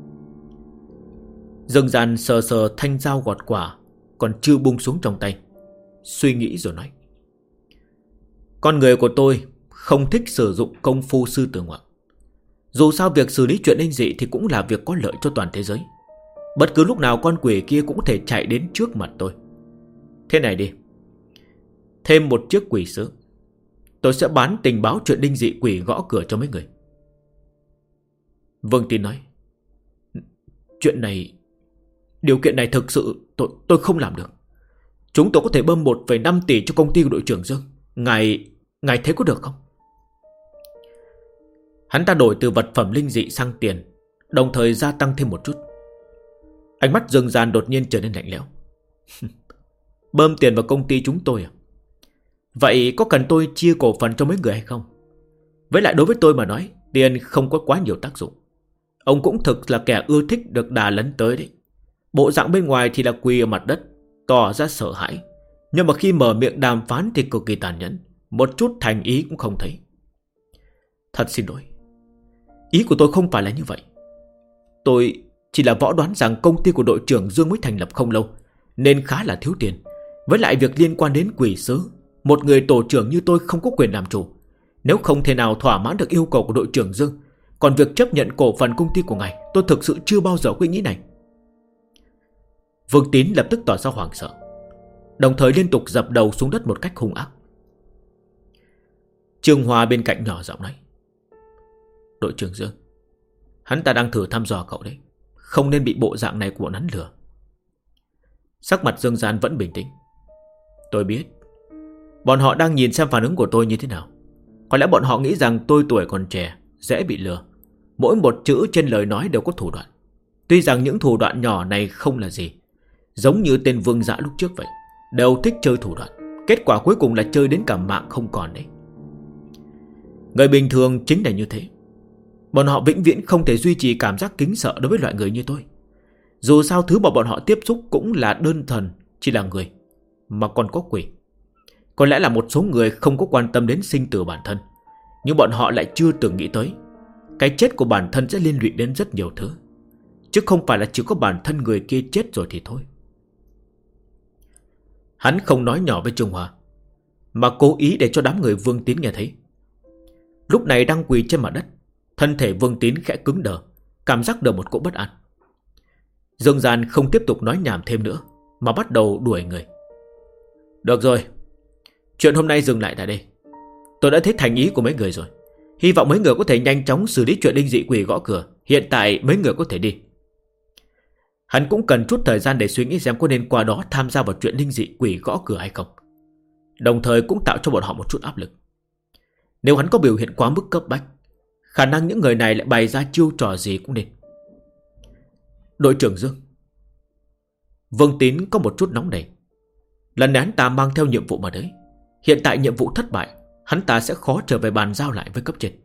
Speaker 1: Dương Gian sờ sờ thanh dao gọt quả còn chưa buông xuống trong tay, suy nghĩ rồi nói: con người của tôi không thích sử dụng công phu sư tử ngoạm. Dù sao việc xử lý chuyện linh dị thì cũng là việc có lợi cho toàn thế giới. Bất cứ lúc nào con quỷ kia cũng có thể chạy đến trước mặt tôi. Thế này đi, thêm một chiếc quỷ sứ, tôi sẽ bán tình báo chuyện linh dị quỷ gõ cửa cho mấy người. Vương Tín nói: điều kiện này thực sự tôi không làm được. Chúng tôi có thể bơm 1,5 tỷ cho công ty của đội trưởng Dương. Ngài thấy có được không? Hắn ta đổi từ vật phẩm linh dị sang tiền, đồng thời gia tăng thêm một chút. Ánh mắt Dương Gian đột nhiên trở nên lạnh lẽo. Bơm tiền vào công ty chúng tôi à? Vậy có cần tôi chia cổ phần cho mấy người hay không? Với lại đối với tôi mà nói, tiền không có quá nhiều tác dụng. Ông cũng thực là kẻ ưa thích được đà lấn tới đấy. Bộ dạng bên ngoài thì là quỳ ở mặt đất, tỏ ra sợ hãi, nhưng mà khi mở miệng đàm phán thì cực kỳ tàn nhẫn, một chút thành ý cũng không thấy. Thật xin lỗi, ý của tôi không phải là như vậy. Tôi chỉ là võ đoán rằng công ty của đội trưởng Dương mới thành lập không lâu, nên khá là thiếu tiền. Với lại việc liên quan đến quỷ sứ, một người tổ trưởng như tôi không có quyền làm chủ. Nếu không thể nào thỏa mãn được yêu cầu của đội trưởng Dương, còn việc chấp nhận cổ phần công ty của ngài, tôi thực sự chưa bao giờ có ý nghĩ này. Vương Tín lập tức tỏ ra hoảng sợ, đồng thời liên tục dập đầu xuống đất một cách hung ác. Trương Hoa bên cạnh nhỏ giọng nói: đội trưởng Dương, hắn ta đang thử thăm dò cậu đấy, không nên bị bộ dạng này của bọn hắn lừa. Sắc mặt Dương Gian vẫn bình tĩnh. Tôi biết bọn họ đang nhìn xem phản ứng của tôi như thế nào. Có lẽ bọn họ nghĩ rằng tôi tuổi còn trẻ, dễ bị lừa. Mỗi một chữ trên lời nói đều có thủ đoạn. Tuy rằng những thủ đoạn nhỏ này không là gì, giống như tên Vương Dã lúc trước vậy, đều thích chơi thủ đoạn, kết quả cuối cùng là chơi đến cả mạng không còn đấy. Người bình thường chính là như thế. Bọn họ vĩnh viễn không thể duy trì cảm giác kính sợ đối với loại người như tôi. Dù sao thứ mà bọn họ tiếp xúc cũng là đơn thuần chỉ là người, mà còn có quỷ. Có lẽ là một số người không có quan tâm đến sinh tử bản thân, nhưng bọn họ lại chưa từng nghĩ tới cái chết của bản thân sẽ liên lụy đến rất nhiều thứ, chứ không phải là chỉ có bản thân người kia chết rồi thì thôi. Hắn không nói nhỏ với Trung Hoa, mà cố ý để cho đám người Vương Tín nghe thấy. Lúc này đang quỳ trên mặt đất, thân thể Vương Tín khẽ cứng đờ, cảm giác được một cỗ bất an. Dương Gian không tiếp tục nói nhảm thêm nữa, mà bắt đầu đuổi người. Được rồi, chuyện hôm nay dừng lại tại đây. Tôi đã thấy thành ý của mấy người rồi. Hy vọng mấy người có thể nhanh chóng xử lý chuyện linh dị quỷ gõ cửa. Hiện tại mấy người có thể đi. Hắn cũng cần chút thời gian để suy nghĩ xem có nên qua đó tham gia vào chuyện linh dị quỷ gõ cửa hay không. Đồng thời cũng tạo cho bọn họ một chút áp lực. Nếu hắn có biểu hiện quá mức cấp bách, khả năng những người này lại bày ra chiêu trò gì cũng nên. Đội trưởng Dương. Vương Tín có một chút nóng nảy. Lần này hắn ta mang theo nhiệm vụ mà đấy. Hiện tại nhiệm vụ thất bại, hắn ta sẽ khó trở về bàn giao lại với cấp trên.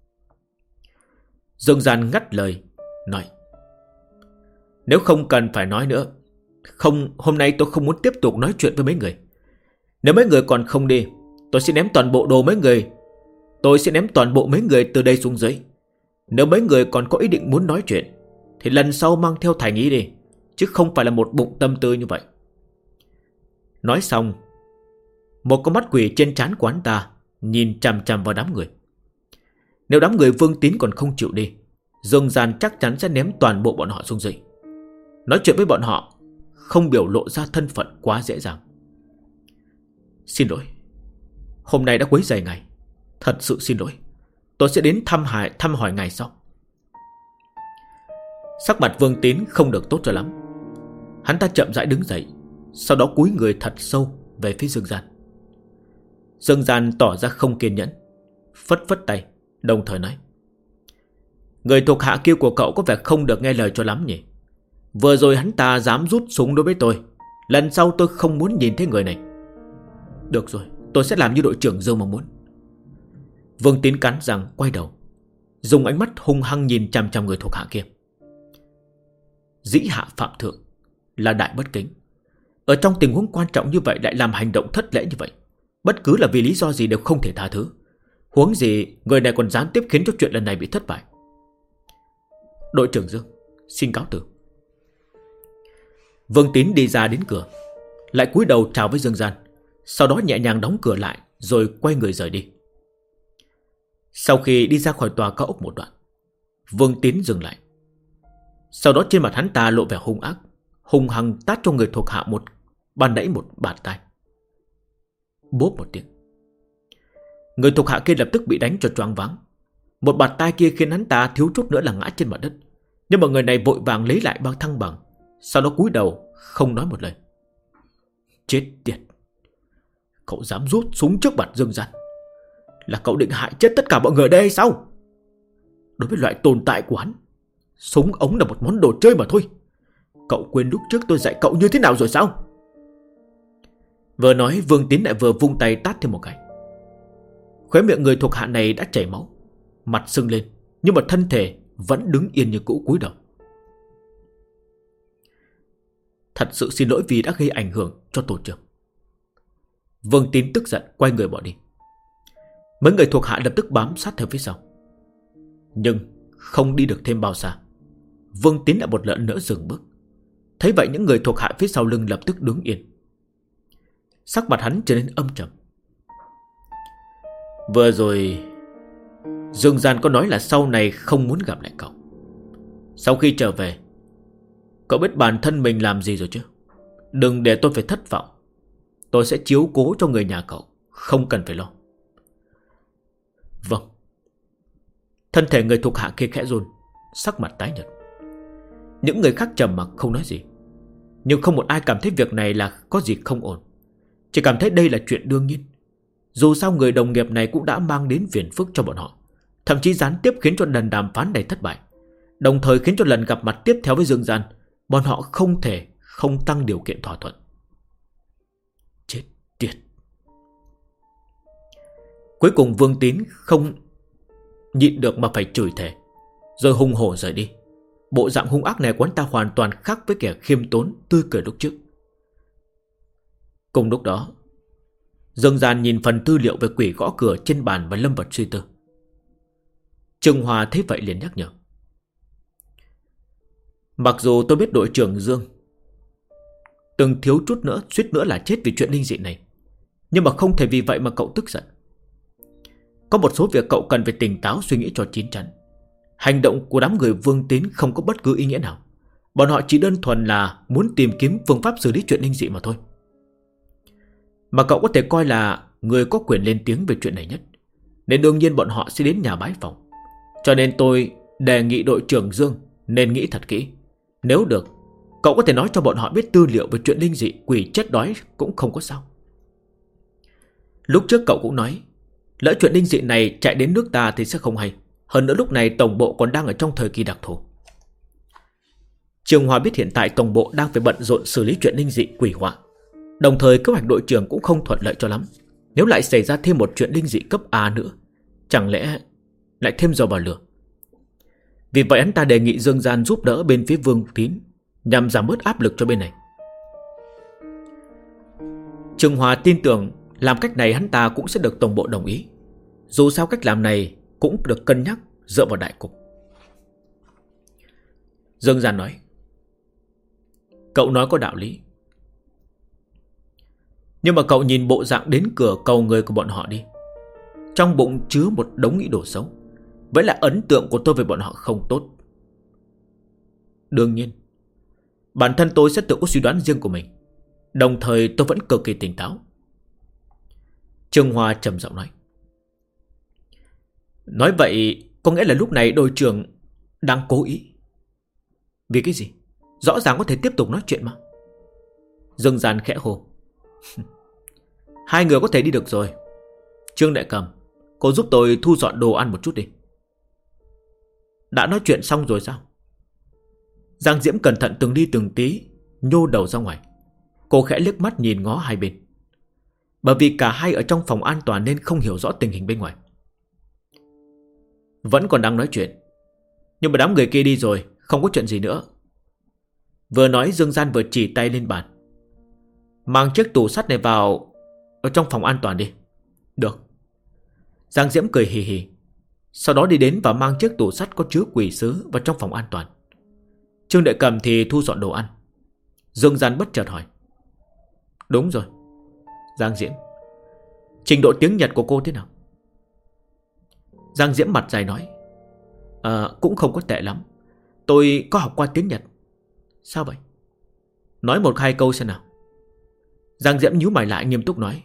Speaker 1: Dương Gian ngắt lời, nói: Nếu không cần phải nói nữa, hôm nay tôi không muốn tiếp tục nói chuyện với mấy người. Nếu mấy người còn không đi, tôi sẽ ném toàn bộ đồ mấy người. Tôi sẽ ném toàn bộ mấy người từ đây xuống dưới. Nếu mấy người còn có ý định muốn nói chuyện, thì lần sau mang theo thành ý đi, chứ không phải là một bụng tâm tư như vậy. Nói xong, một con mắt quỷ trên trán của hắn ta nhìn chằm chằm vào đám người. Nếu đám người Vương Tín còn không chịu đi, Dương Gian chắc chắn sẽ ném toàn bộ bọn họ xuống dưới. Nói chuyện với bọn họ không biểu lộ ra thân phận quá dễ dàng. Xin lỗi, hôm nay đã quấy rầy ngài. Thật sự xin lỗi. Tôi sẽ đến thăm hỏi ngài sau. Sắc mặt Vương Tín không được tốt cho lắm. Hắn ta chậm rãi đứng dậy, sau đó cúi người thật sâu về phía Dương Gian. Dương Gian tỏ ra không kiên nhẫn, phất phất tay, đồng thời nói: Người thuộc hạ kia của cậu có vẻ không được nghe lời cho lắm nhỉ. Vừa rồi hắn ta dám rút súng đối với tôi. Lần sau tôi không muốn nhìn thấy người này. Được rồi, tôi sẽ làm như đội trưởng Dương mong muốn. Vương Tín cắn răng quay đầu, dùng ánh mắt hung hăng nhìn chằm chằm người thuộc hạ kia. Dĩ hạ phạm thượng là đại bất kính. Ở trong tình huống quan trọng như vậy lại làm hành động thất lễ như vậy, bất cứ là vì lý do gì đều không thể tha thứ. Huống gì người này còn gián tiếp khiến cho chuyện lần này bị thất bại. Đội trưởng Dương, xin cáo từ. Vương Tín đi ra đến cửa, lại cúi đầu chào với Dương Gian, sau đó nhẹ nhàng đóng cửa lại, rồi quay người rời đi. Sau khi đi ra khỏi tòa cao ốc một đoạn, Vương Tín dừng lại. Sau đó trên mặt hắn ta lộ vẻ hung ác, hung hăng tát cho người thuộc hạ ban nãy một bạt tai. Bốp một tiếng, người thuộc hạ kia lập tức bị đánh cho choáng váng. Một bạt tai kia khiến hắn ta thiếu chút nữa là ngã trên mặt đất, nhưng mà người này vội vàng lấy lại bằng thăng bằng, sau đó cúi đầu không nói một lời. Chết tiệt, cậu dám rút súng trước mặt Dương Gian, là cậu định hại chết tất cả mọi người đây hay sao? Đối với loại tồn tại của hắn, súng ống là một món đồ chơi mà thôi. Cậu quên lúc trước tôi dạy cậu như thế nào rồi sao? Vừa nói, Vương Tín lại vừa vung tay tát thêm một cái. Khóe miệng người thuộc hạ này đã chảy máu, mặt sưng lên, nhưng mà thân thể vẫn đứng yên như cũ, cúi đầu. Thật sự xin lỗi vì đã gây ảnh hưởng cho tổ trưởng. Vương Tín tức giận quay người bỏ đi. Mấy người thuộc hạ lập tức bám sát theo phía sau. Nhưng không đi được thêm bao xa, Vương Tín lại một lần nữa dừng bước. Thấy vậy, những người thuộc hạ phía sau lưng lập tức đứng yên. Sắc mặt hắn trở nên âm trầm. Vừa rồi Dương Gian có nói là sau này không muốn gặp lại cậu. Sau khi trở về, cậu biết bản thân mình làm gì rồi chứ? Đừng để tôi phải thất vọng. Tôi sẽ chiếu cố cho người nhà cậu, không cần phải lo. Vâng. Thân thể người thuộc hạ kia khẽ run, sắc mặt tái nhợt. Những người khác trầm mặc không nói gì, nhưng không một ai cảm thấy việc này là có gì không ổn, chỉ cảm thấy đây là chuyện đương nhiên. Dù sao người đồng nghiệp này cũng đã mang đến phiền phức cho bọn họ, thậm chí gián tiếp khiến cho lần đàm phán này thất bại, đồng thời khiến cho lần gặp mặt tiếp theo với Dương Gian bọn họ không thể không tăng điều kiện thỏa thuận. Chết tiệt. Cuối cùng Vương Tín không nhịn được mà phải chửi thề. rồi hùng hổ rời đi. Bộ dạng hung ác này của hắn ta hoàn toàn khác với kẻ khiêm tốn tươi cười lúc trước. Cùng lúc đó, Dương Gian nhìn phần tư liệu về quỷ gõ cửa trên bàn và lâm vào suy tư. Trương Hòa thấy vậy liền nhắc nhở. Mặc dù tôi biết đội trưởng Dương từng thiếu chút nữa, suýt nữa là chết vì chuyện linh dị này, nhưng mà không thể vì vậy mà cậu tức giận. Có một số việc cậu cần phải tỉnh táo suy nghĩ cho chín chắn. Hành động của đám người Vương Tín không có bất cứ ý nghĩa nào. Bọn họ chỉ đơn thuần là muốn tìm kiếm phương pháp xử lý chuyện linh dị mà thôi. Mà cậu có thể coi là người có quyền lên tiếng về chuyện này nhất, nên đương nhiên bọn họ sẽ đến nhà bái phỏng. Cho nên tôi đề nghị đội trưởng Dương nên nghĩ thật kỹ. Nếu được, cậu có thể nói cho bọn họ biết tư liệu về chuyện linh dị quỷ chết đói cũng không có sao. Lúc trước cậu cũng nói, lỡ chuyện linh dị này chạy đến nước ta thì sẽ không hay. Hơn nữa lúc này tổng bộ còn đang ở trong thời kỳ đặc thù. Trường Hòa biết hiện tại tổng bộ đang phải bận rộn xử lý chuyện linh dị quỷ họa. Đồng thời kế hoạch đội trưởng cũng không thuận lợi cho lắm. Nếu lại xảy ra thêm một chuyện linh dị cấp A nữa, chẳng lẽ lại thêm dầu vào lửa. Vì vậy hắn ta đề nghị Dương Gian giúp đỡ bên phía Vương Tín, nhằm giảm bớt áp lực cho bên này. Trường Hòa tin tưởng làm cách này hắn ta cũng sẽ được tổng bộ đồng ý. Dù sao cách làm này cũng được cân nhắc dựa vào đại cục. Dương Gian nói, cậu nói có đạo lý. Nhưng mà cậu nhìn bộ dạng đến cửa cầu người của bọn họ đi. Trong bụng chứa một đống nghĩ đồ xấu. Vậy là ấn tượng của tôi về bọn họ không tốt. Đương nhiên, bản thân tôi sẽ tự có suy đoán riêng của mình. Đồng thời tôi vẫn cực kỳ tỉnh táo. Trương Hoa trầm giọng nói. Nói vậy có nghĩa là lúc này đội trưởng đang cố ý. Vì cái gì? Rõ ràng có thể tiếp tục nói chuyện mà. Dương Gian khẽ hồ. Hai người có thể đi được rồi. Trương Đại Cầm, cô giúp tôi thu dọn đồ ăn một chút đi. Đã nói chuyện xong rồi sao? Giang Diễm cẩn thận từng đi từng tí, nhô đầu ra ngoài. Cô khẽ liếc mắt nhìn ngó hai bên. Bởi vì cả hai ở trong phòng an toàn nên không hiểu rõ tình hình bên ngoài. Vẫn còn đang nói chuyện, nhưng mà đám người kia đi rồi, không có chuyện gì nữa. Vừa nói Dương Gian vừa chỉ tay lên bàn. Mang chiếc tủ sắt này vào ở trong phòng an toàn đi. Được. Giang Diễm cười hì hì. Sau đó đi đến và mang chiếc tủ sắt có chứa quỷ sứ vào trong phòng an toàn. Trương Đại Cầm thì thu dọn đồ ăn. Dương Gian bất chợt hỏi. Đúng rồi. Giang Diễm, trình độ tiếng Nhật của cô thế nào? Giang Diễm mặt dày nói. Cũng không có tệ lắm. Tôi có học qua tiếng Nhật. Sao vậy? Nói một hai câu xem nào. Giang Diễm nhíu mày lại nghiêm túc nói.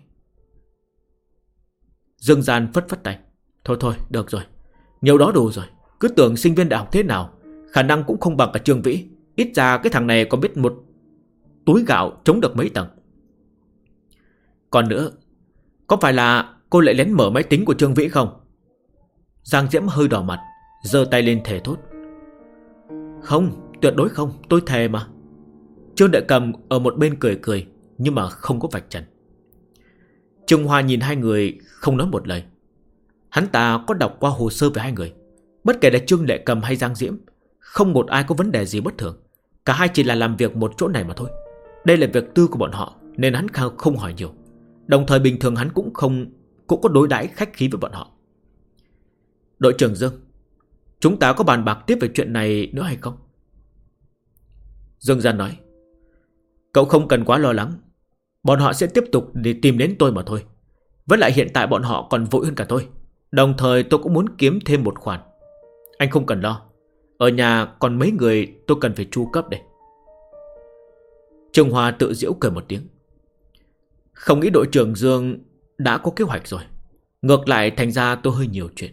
Speaker 1: Dương Gian phất phất tay. Thôi được rồi, nhiều đó đủ rồi. Cứ tưởng sinh viên đại học thế nào, khả năng cũng không bằng cả Trương Vĩ. Ít ra cái thằng này có biết một túi gạo chống được mấy tầng. Còn nữa, có phải là cô lại lén mở máy tính của Trương Vĩ không? Giang Diễm hơi đỏ mặt, giơ tay lên thề thốt. Không, tuyệt đối không, tôi thề mà. Trương Đại Cầm ở một bên cười cười, nhưng mà không có vạch trần. Trương Hoa nhìn hai người không nói một lời. Hắn ta có đọc qua hồ sơ về hai người. Bất kể là Trương Đại Cầm hay Giang Diễm, không một ai có vấn đề gì bất thường. Cả hai chỉ là làm việc một chỗ này mà thôi. Đây là việc tư của bọn họ, nên hắn không hỏi nhiều. Đồng thời bình thường hắn cũng có đối đãi khách khí với bọn họ. Đội trưởng Dương, chúng ta có bàn bạc tiếp về chuyện này nữa hay không? Dương Gian nói. Cậu không cần quá lo lắng. Bọn họ sẽ tiếp tục để tìm đến tôi mà thôi. Với lại hiện tại bọn họ còn vội hơn cả tôi. Đồng thời tôi cũng muốn kiếm thêm một khoản. Anh không cần lo. Ở nhà còn mấy người tôi cần phải chu cấp đây. Trương Hoa tự giễu cười một tiếng. Không nghĩ đội trưởng Dương đã có kế hoạch rồi. Ngược lại thành ra tôi hơi nhiều chuyện.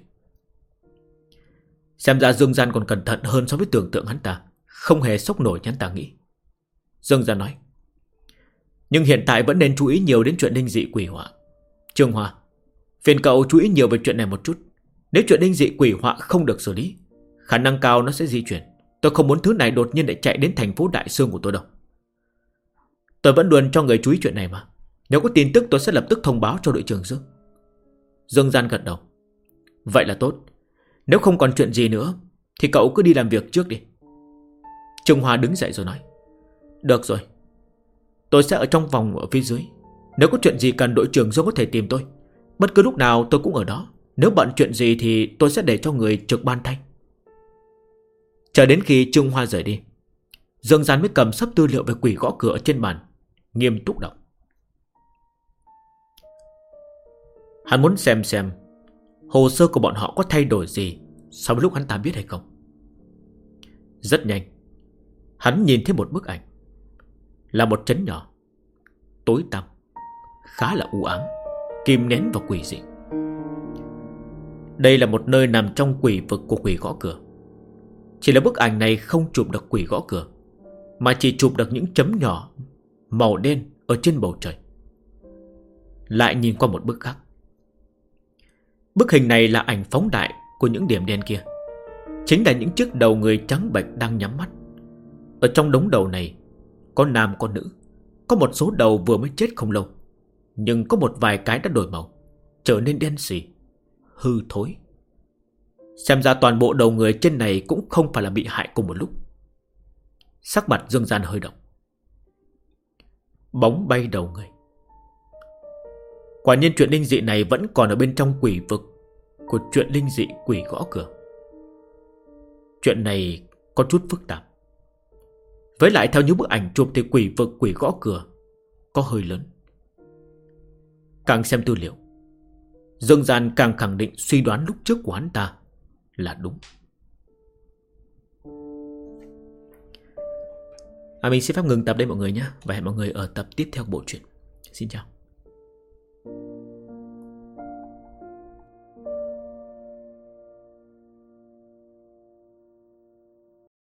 Speaker 1: Xem ra Dương Gian còn cẩn thận hơn so với tưởng tượng hắn ta. Không hề sốc nổi như hắn ta nghĩ. Dương Gian nói. Nhưng hiện tại vẫn nên chú ý nhiều đến chuyện linh dị quỷ họa. Trương Hoa, phiền cậu chú ý nhiều về chuyện này một chút. Nếu chuyện linh dị quỷ họa không được xử lý, khả năng cao nó sẽ di chuyển. Tôi không muốn thứ này đột nhiên lại chạy đến thành phố Đại Sương của tôi đâu. Tôi vẫn luôn cho người chú ý chuyện này mà. Nếu có tin tức tôi sẽ lập tức thông báo cho đội trưởng Dương. Dương Gian gật đầu. Vậy là tốt. Nếu không còn chuyện gì nữa, thì cậu cứ đi làm việc trước đi. Trung Hoa đứng dậy rồi nói: Được rồi, tôi sẽ ở trong phòng ở phía dưới. Nếu có chuyện gì cần đội trưởng Dương có thể tìm tôi. Bất cứ lúc nào tôi cũng ở đó. Nếu bận chuyện gì thì tôi sẽ để cho người trực ban thay. Chờ đến khi Trung Hoa rời đi, Dương Gian mới cầm sắp tư liệu về quỷ gõ cửa ở trên bàn, nghiêm túc đọc. Hắn muốn xem hồ sơ của bọn họ có thay đổi gì so với lúc hắn ta biết hay không. Rất nhanh, hắn nhìn thấy một bức ảnh. Là một trấn nhỏ, tối tăm, khá là u ám, kim nén và quỷ dị. Đây là một nơi nằm trong quỷ vực của quỷ gõ cửa. Chỉ là bức ảnh này không chụp được quỷ gõ cửa, mà chỉ chụp được những chấm nhỏ màu đen ở trên bầu trời. Lại nhìn qua một bức khác. Bức hình này là ảnh phóng đại của những điểm đen kia. Chính là những chiếc đầu người trắng bệch đang nhắm mắt. Ở trong đống đầu này có nam có nữ. Có một số đầu vừa mới chết không lâu, nhưng có một vài cái đã đổi màu, trở nên đen sì, hư thối. Xem ra toàn bộ đầu người trên này cũng không phải là bị hại cùng một lúc. Sắc mặt Dương Gian hơi động. Bóng bay đầu người. Quả nhiên chuyện linh dị này vẫn còn ở bên trong quỷ vực của chuyện linh dị quỷ gõ cửa. Chuyện này có chút phức tạp. Với lại theo những bức ảnh chụp thì quỷ vực quỷ gõ cửa có hơi lớn. Càng xem tư liệu, Dương Gian càng khẳng định suy đoán lúc trước của hắn ta là đúng. Mình xin phép ngừng tập đây mọi người nhé. Và hẹn mọi người ở tập tiếp theo bộ truyện. Xin chào.